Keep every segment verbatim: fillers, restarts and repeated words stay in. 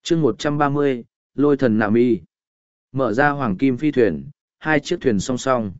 chương một trăm ba mươi, lôi thần nà mi. Mở ra hoàng kim phi thuyền, hai chiếc thuyền song song.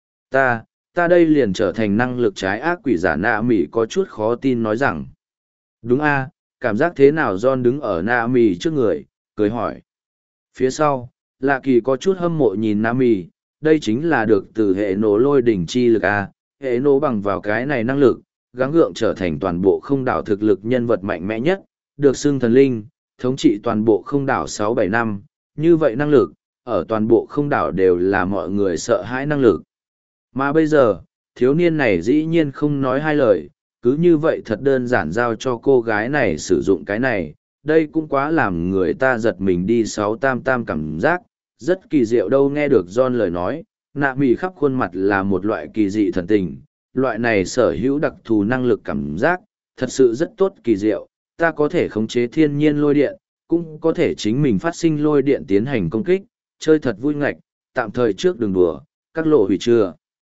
Ta, ta đây liền trở thành năng lực trái ác quỷ giả nạ mỉ có chút khó tin nói rằng. Đúng a, cảm giác thế nào John đứng ở nạ mỉ trước người, cười hỏi. Phía sau, lạ kỳ có chút hâm mộ nhìn nạ mỉ, đây chính là được từ hệ nổ lôi đỉnh chi lực a, hệ nổ bằng vào cái này năng lực, gắng gượng trở thành toàn bộ không đảo thực lực nhân vật mạnh mẽ nhất, được xưng thần linh, thống trị toàn bộ không đảo sáu bảy năm, như vậy năng lực, ở toàn bộ không đảo đều là mọi người sợ hãi năng lực. Mà bây giờ, thiếu niên này dĩ nhiên không nói hai lời, cứ như vậy thật đơn giản giao cho cô gái này sử dụng cái này, đây cũng quá làm người ta giật mình đi sáu tam tam cảm giác, rất kỳ diệu đâu. Nghe được John lời nói, nạ mì khắp khuôn mặt là một loại kỳ dị thần tình, loại này sở hữu đặc thù năng lực cảm giác, thật sự rất tốt kỳ diệu, ta có thể khống chế thiên nhiên lôi điện, cũng có thể chính mình phát sinh lôi điện tiến hành công kích, chơi thật vui ngạch, tạm thời trước đừng đùa, các lộ hủy chưa.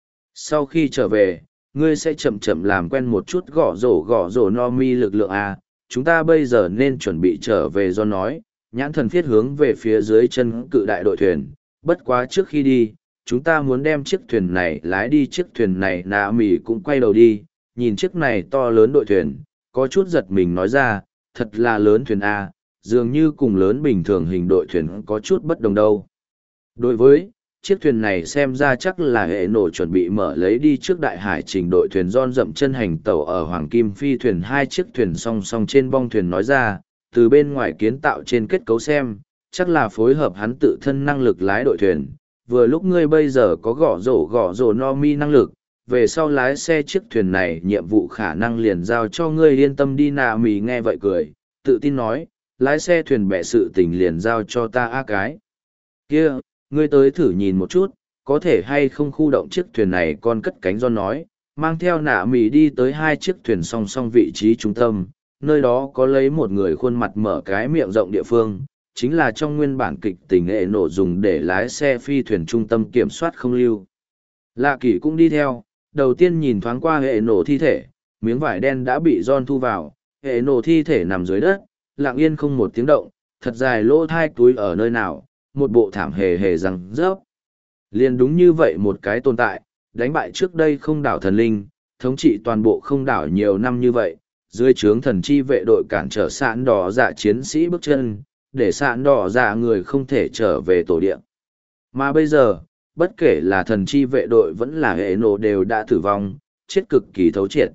Sau khi trở về, ngươi sẽ chậm chậm làm quen một chút gõ rổ gõ rổ no mi lực lượng A, chúng ta bây giờ nên chuẩn bị trở về do nói, nhãn thần thiết hướng về phía dưới chân cự đại đội thuyền, bất quá trước khi đi, chúng ta muốn đem chiếc thuyền này lái đi chiếc thuyền này nạ mỉ cũng quay đầu đi, nhìn chiếc này to lớn đội thuyền, có chút giật mình nói ra, thật là lớn thuyền A, dường như cùng lớn bình thường hình đội thuyền có chút bất đồng đâu. Đối với, chiếc thuyền này xem ra chắc là hệ nổ chuẩn bị mở lấy đi trước đại hải trình đội thuyền John dậm chân hành tàu ở Hoàng Kim Phi thuyền hai chiếc thuyền song song trên bong thuyền nói ra, từ bên ngoài kiến tạo trên kết cấu xem, chắc là phối hợp hắn tự thân năng lực lái đội thuyền. Vừa lúc ngươi bây giờ có gõ rổ gõ rổ no mi năng lực, về sau lái xe chiếc thuyền này nhiệm vụ khả năng liền giao cho ngươi yên tâm đi. Nà mì nghe vậy cười, tự tin nói, lái xe thuyền bè sự tình liền giao cho ta a cái. Kia, ngươi tới thử nhìn một chút, có thể hay không khu động chiếc thuyền này con cất cánh do nói, mang theo nạ mì đi tới hai chiếc thuyền song song vị trí trung tâm, nơi đó có lấy một người khuôn mặt mở cái miệng rộng địa phương, chính là trong nguyên bản kịch tình hệ nổ dùng để lái xe phi thuyền trung tâm kiểm soát không lưu. Lạ kỳ cũng đi theo, đầu tiên nhìn thoáng qua hệ nổ thi thể, miếng vải đen đã bị John thu vào, hệ nổ thi thể nằm dưới đất, lặng yên không một tiếng động, thật dài lỗ thai túi ở nơi nào, một bộ thảm hề hề răng rớp. Liền đúng như vậy một cái tồn tại, đánh bại trước đây không đảo thần linh, thống trị toàn bộ không đảo nhiều năm như vậy, dưới trướng thần chi vệ đội cản trở sạn đỏ dạ chiến sĩ bước chân, để sạn đỏ dạ người không thể trở về tổ địa. Mà bây giờ, bất kể là thần chi vệ đội vẫn là hệ nổ đều đã tử vong, chết cực kỳ thấu triệt.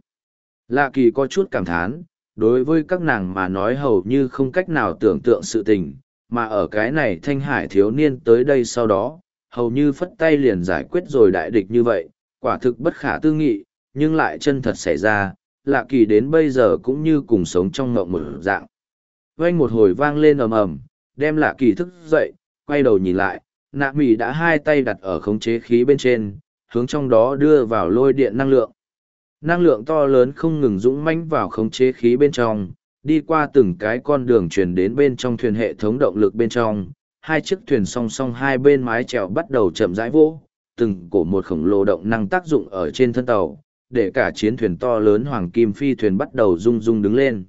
Lạ kỳ có chút cảm thán, đối với các nàng mà nói hầu như không cách nào tưởng tượng sự tình, mà ở cái này thanh hải thiếu niên tới đây sau đó, hầu như phất tay liền giải quyết rồi đại địch như vậy, quả thực bất khả tư nghị, nhưng lại chân thật xảy ra, lạ kỳ đến bây giờ cũng như cùng sống trong ngộng một dạng. Vang một hồi vang lên ầm ầm, đem lạ kỳ thức dậy, quay đầu nhìn lại, nạ mỉ đã hai tay đặt ở khống chế khí bên trên, hướng trong đó đưa vào lôi điện năng lượng. Năng lượng to lớn không ngừng dũng mãnh vào khống chế khí bên trong, đi qua từng cái con đường truyền đến bên trong thuyền hệ thống động lực bên trong, hai chiếc thuyền song song hai bên mái chèo bắt đầu chậm rãi vỗ, từng cổ một khổng lồ động năng tác dụng ở trên thân tàu, để cả chiến thuyền to lớn hoàng kim phi thuyền bắt đầu rung rung đứng lên.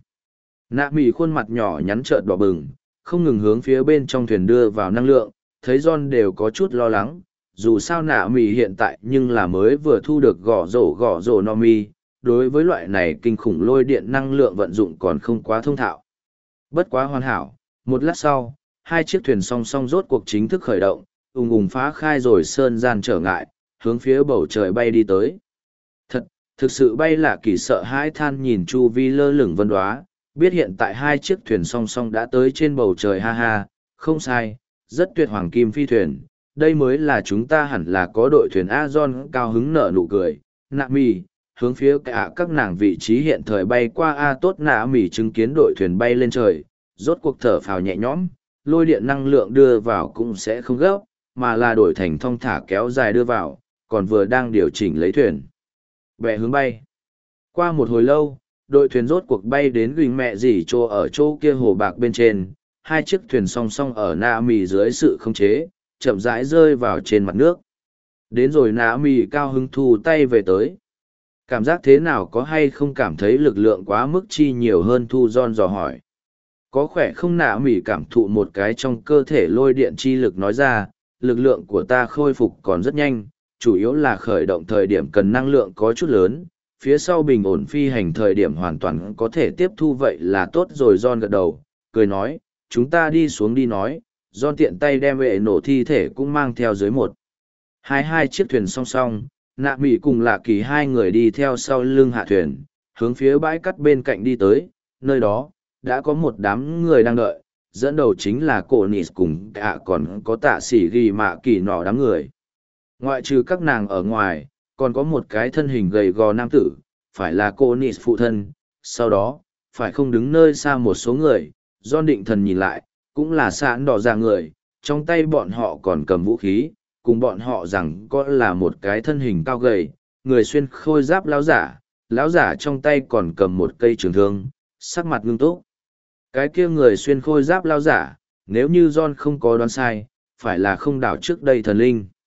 Nạ mỉ khuôn mặt nhỏ nhắn trợn đỏ bừng, không ngừng hướng phía bên trong thuyền đưa vào năng lượng, thấy John đều có chút lo lắng, dù sao nạ mỉ hiện tại nhưng là mới vừa thu được gõ rổ gõ rổ no mi, đối với loại này kinh khủng lôi điện năng lượng vận dụng còn không quá thông thạo. Bất quá hoàn hảo, một lát sau, hai chiếc thuyền song song rốt cuộc chính thức khởi động, ùng ùng phá khai rồi sơn gian trở ngại, hướng phía bầu trời bay đi tới. Thật, thực sự bay lạ kỳ sợ hãi than nhìn chu vi lơ lửng vân đoá, biết hiện tại hai chiếc thuyền song song đã tới trên bầu trời ha ha, không sai, rất tuyệt hoàng kim phi thuyền, đây mới là chúng ta hẳn là có đội thuyền Azon cao hứng nở nụ cười, nạ mì, hướng phía cả các nàng vị trí hiện thời bay qua A tốt nạ mỉ chứng kiến đội thuyền bay lên trời, rốt cuộc thở phào nhẹ nhõm, lôi điện năng lượng đưa vào cũng sẽ không gấp, mà là đổi thành thong thả kéo dài đưa vào, còn vừa đang điều chỉnh lấy thuyền. Bẻ hướng bay. Qua một hồi lâu, đội thuyền rốt cuộc bay đến gửi mẹ dỉ chỗ ở chỗ kia hồ bạc bên trên, hai chiếc thuyền song song ở nạ mỉ dưới sự khống chế, chậm rãi rơi vào trên mặt nước. Đến rồi nạ mỉ cao hứng thu tay về tới. Cảm giác thế nào có hay không cảm thấy lực lượng quá mức chi nhiều hơn thu John dò hỏi. Có khỏe không nạ mỉ cảm thụ một cái trong cơ thể lôi điện chi lực nói ra, lực lượng của ta khôi phục còn rất nhanh, chủ yếu là khởi động thời điểm cần năng lượng có chút lớn, phía sau bình ổn phi hành thời điểm hoàn toàn có thể tiếp thu vậy là tốt rồi. John gật đầu, cười nói, chúng ta đi xuống đi nói, John tiện tay đem vệ nổ thi thể cũng mang theo dưới một. Hai hai chiếc thuyền song song, nạ mỉ cùng lạ kỳ hai người đi theo sau lưng hạ thuyền, hướng phía bãi cắt bên cạnh đi tới, nơi đó, đã có một đám người đang đợi, dẫn đầu chính là cổ nịt cùng cả còn có tạ sĩ ghi mạ kỳ nọ đám người. Ngoại trừ các nàng ở ngoài, còn có một cái thân hình gầy gò nam tử, phải là cô nịt phụ thân, sau đó, phải không đứng nơi xa một số người, do định thần nhìn lại, cũng là sạn đỏ ra người, trong tay bọn họ còn cầm vũ khí, cùng bọn họ rằng có là một cái thân hình cao gầy, người xuyên khôi giáp lão giả, lão giả trong tay còn cầm một cây trường thương, sắc mặt ngưng túc. Cái kia người xuyên khôi giáp lão giả, nếu như John không có đoán sai, phải là không đảo trước đây thần linh.